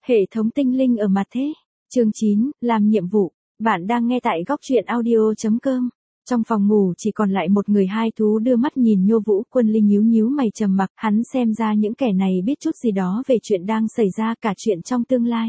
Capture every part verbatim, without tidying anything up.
Hệ thống tinh linh ở mặt thế. Chương chín, làm nhiệm vụ. Bạn đang nghe tại góc truyện audio chấm com. Trong phòng ngủ chỉ còn lại một người hai thú đưa mắt nhìn Nhô Vũ. Quân Ly nhíu nhíu mày trầm mặc, hắn xem ra những kẻ này biết chút gì đó về chuyện đang xảy ra, cả chuyện trong tương lai.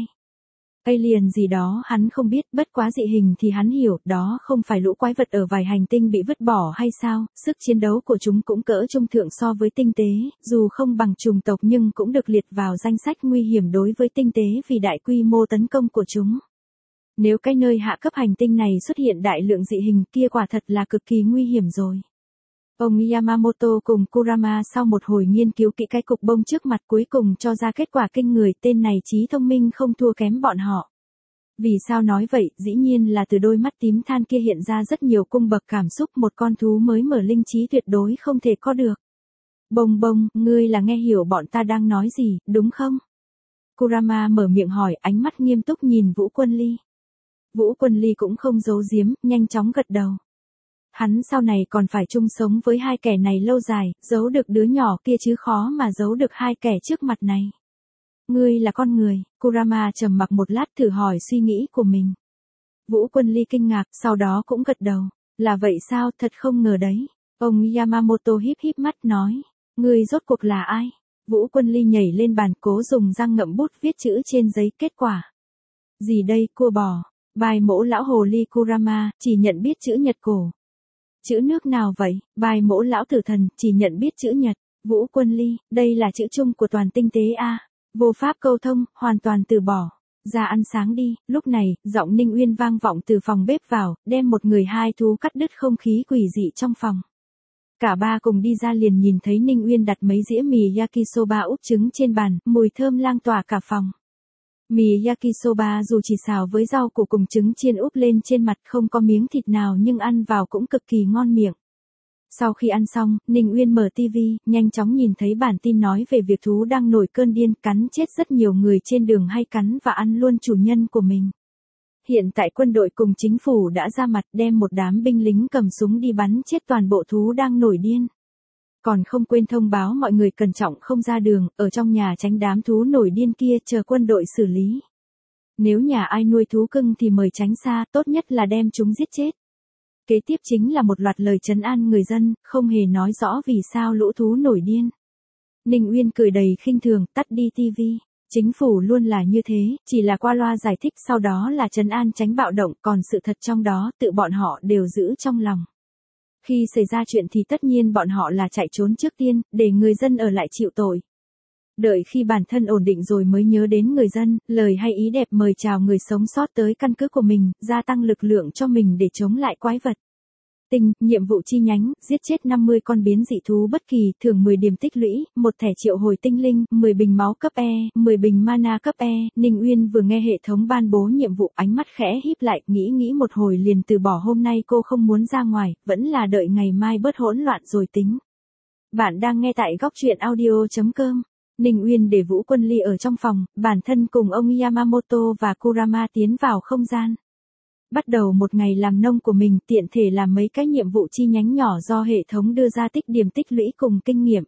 Alien gì đó hắn không biết, bất quá dị hình thì hắn hiểu, đó không phải lũ quái vật ở vài hành tinh bị vứt bỏ hay sao, sức chiến đấu của chúng cũng cỡ trung thượng so với tinh tế, dù không bằng chủng tộc nhưng cũng được liệt vào danh sách nguy hiểm đối với tinh tế vì đại quy mô tấn công của chúng. Nếu cái nơi hạ cấp hành tinh này xuất hiện đại lượng dị hình kia quả thật là cực kỳ nguy hiểm rồi. Ông Yamamoto cùng Kurama sau một hồi nghiên cứu kỹ cái cục bông trước mặt cuối cùng cho ra kết quả kinh người, tên này trí thông minh không thua kém bọn họ. Vì sao nói vậy, dĩ nhiên là từ đôi mắt tím than kia hiện ra rất nhiều cung bậc cảm xúc, một con thú mới mở linh trí tuyệt đối không thể có được. Bông bông, ngươi là nghe hiểu bọn ta đang nói gì, đúng không? Kurama mở miệng hỏi, ánh mắt nghiêm túc nhìn Vũ Quân Ly. Vũ Quân Ly cũng không giấu giếm, nhanh chóng gật đầu. Hắn sau này còn phải chung sống với hai kẻ này lâu dài, giấu được đứa nhỏ kia chứ khó mà giấu được hai kẻ trước mặt này. Ngươi là con người, Kurama trầm mặc một lát thử hỏi suy nghĩ của mình. Vũ Quân Ly kinh ngạc, sau đó cũng gật đầu. Là vậy sao, thật không ngờ đấy. Ông Yamamoto híp híp mắt nói. Ngươi rốt cuộc là ai? Vũ Quân Ly nhảy lên bàn cố dùng răng ngậm bút viết chữ trên giấy, kết quả. Gì đây, cua bò? Bài mỗ lão hồ ly Kurama, chỉ nhận biết chữ nhật cổ. Chữ nước nào vậy? Bài mỗ lão tử thần, chỉ nhận biết chữ nhật. Vũ Quân Ly, đây là chữ chung của toàn tinh tế a. Vô pháp câu thông, hoàn toàn từ bỏ. Ra ăn sáng đi. Lúc này, giọng Ninh Uyên vang vọng từ phòng bếp vào, đem một người hai thú cắt đứt không khí quỷ dị trong phòng. Cả ba cùng đi ra liền nhìn thấy Ninh Uyên đặt mấy dĩa mì yakisoba úp trứng trên bàn, mùi thơm lang tỏa cả phòng. Mì yakisoba dù chỉ xào với rau củ cùng trứng chiên úp lên trên mặt, không có miếng thịt nào nhưng ăn vào cũng cực kỳ ngon miệng. Sau khi ăn xong, Ninh Uyên mở tivi, nhanh chóng nhìn thấy bản tin nói về việc thú đang nổi cơn điên, cắn chết rất nhiều người trên đường hay cắn và ăn luôn chủ nhân của mình. Hiện tại quân đội cùng chính phủ đã ra mặt đem một đám binh lính cầm súng đi bắn chết toàn bộ thú đang nổi điên. Còn không quên thông báo mọi người cẩn trọng không ra đường, ở trong nhà tránh đám thú nổi điên kia chờ quân đội xử lý. Nếu nhà ai nuôi thú cưng thì mời tránh xa, tốt nhất là đem chúng giết chết. Kế tiếp chính là một loạt lời trấn an người dân, không hề nói rõ vì sao lũ thú nổi điên. Ninh Uyên cười đầy khinh thường, tắt đi tivi. Chính phủ luôn là như thế, chỉ là qua loa giải thích sau đó là trấn an tránh bạo động, còn sự thật trong đó tự bọn họ đều giữ trong lòng. Khi xảy ra chuyện thì tất nhiên bọn họ là chạy trốn trước tiên, để người dân ở lại chịu tội. Đợi khi bản thân ổn định rồi mới nhớ đến người dân, lời hay ý đẹp mời chào người sống sót tới căn cứ của mình, gia tăng lực lượng cho mình để chống lại quái vật. Tinh, nhiệm vụ chi nhánh, giết chết năm mươi con biến dị thú bất kỳ, thưởng mười điểm tích lũy, một thẻ triệu hồi tinh linh, mười bình máu cấp E, mười bình mana cấp E. Ninh Uyên vừa nghe hệ thống ban bố nhiệm vụ, ánh mắt khẽ híp lại, nghĩ nghĩ một hồi liền từ bỏ, hôm nay cô không muốn ra ngoài, vẫn là đợi ngày mai bớt hỗn loạn rồi tính. Bạn đang nghe tại góc truyện audio chấm com. Ninh Uyên để Vũ Quân Ly ở trong phòng, bản thân cùng ông Yamamoto và Kurama tiến vào không gian. Bắt đầu một ngày làm nông của mình, tiện thể làm mấy cái nhiệm vụ chi nhánh nhỏ do hệ thống đưa ra tích điểm tích lũy cùng kinh nghiệm.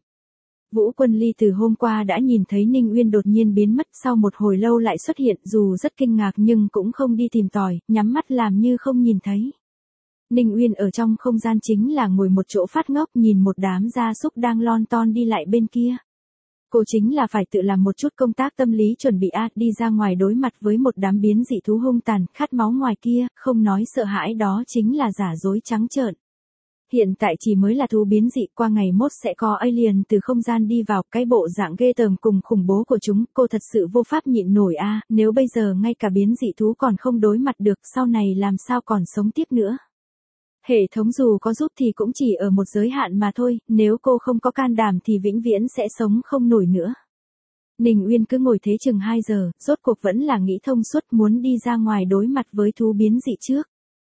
Vũ Quân Ly từ hôm qua đã nhìn thấy Ninh Uyên đột nhiên biến mất, sau một hồi lâu lại xuất hiện, dù rất kinh ngạc nhưng cũng không đi tìm tòi, nhắm mắt làm như không nhìn thấy. Ninh Uyên ở trong không gian chính là ngồi một chỗ phát ngốc nhìn một đám gia súc đang lon ton đi lại bên kia. Cô chính là phải tự làm một chút công tác tâm lý chuẩn bị a, đi ra ngoài đối mặt với một đám biến dị thú hung tàn, khát máu ngoài kia, không nói sợ hãi đó chính là giả dối trắng trợn. Hiện tại chỉ mới là thú biến dị, qua ngày mốt sẽ có alien từ không gian đi vào, cái bộ dạng ghê tởm cùng khủng bố của chúng, cô thật sự vô pháp nhịn nổi a, nếu bây giờ ngay cả biến dị thú còn không đối mặt được, sau này làm sao còn sống tiếp nữa. Hệ thống dù có giúp thì cũng chỉ ở một giới hạn mà thôi, nếu cô không có can đảm thì vĩnh viễn sẽ sống không nổi nữa. Ninh Uyên cứ ngồi thế chừng hai giờ, rốt cuộc vẫn là nghĩ thông suốt muốn đi ra ngoài đối mặt với thú biến dị trước.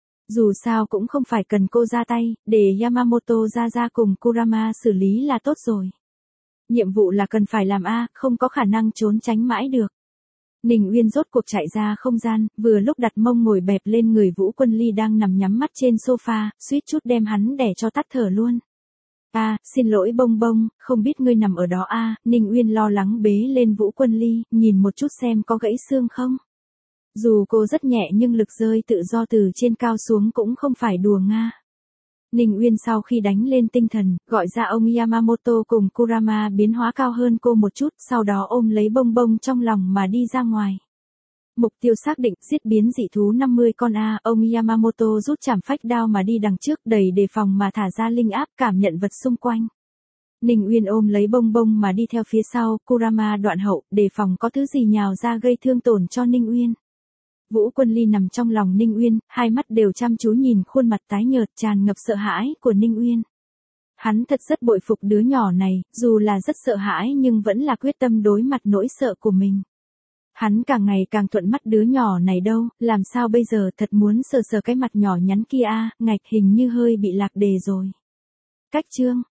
Dù sao cũng không phải cần cô ra tay, để Yamamoto ra ra cùng Kurama xử lý là tốt rồi. Nhiệm vụ là cần phải làm a, không có khả năng trốn tránh mãi được. Ninh Uyên rốt cuộc chạy ra không gian, vừa lúc đặt mông ngồi bẹp lên người Vũ Quân Ly đang nằm nhắm mắt trên sofa, suýt chút đem hắn đè cho tắt thở luôn. A, xin lỗi Bông Bông, không biết ngươi nằm ở đó a. Ninh Uyên lo lắng bế lên Vũ Quân Ly, nhìn một chút xem có gãy xương không. Dù cô rất nhẹ nhưng lực rơi tự do từ trên cao xuống cũng không phải đùa nga. Ninh Uyên sau khi đánh lên tinh thần, gọi ra ông Yamamoto cùng Kurama biến hóa cao hơn cô một chút, sau đó ôm lấy Bông Bông trong lòng mà đi ra ngoài. Mục tiêu xác định, giết biến dị thú năm mươi con A, ông Yamamoto rút chảm phách đao mà đi đằng trước đầy đề phòng mà thả ra linh áp cảm nhận vật xung quanh. Ninh Uyên ôm lấy Bông Bông mà đi theo phía sau, Kurama đoạn hậu, đề phòng có thứ gì nhào ra gây thương tổn cho Ninh Uyên. Vũ Quân Ly nằm trong lòng Ninh Uyên, hai mắt đều chăm chú nhìn khuôn mặt tái nhợt tràn ngập sợ hãi của Ninh Uyên. Hắn thật rất bội phục đứa nhỏ này, dù là rất sợ hãi nhưng vẫn là quyết tâm đối mặt nỗi sợ của mình. Hắn càng ngày càng thuận mắt đứa nhỏ này đâu, làm sao bây giờ thật muốn sờ sờ cái mặt nhỏ nhắn kia a, ngạch hình như hơi bị lạc đề rồi. Cách chương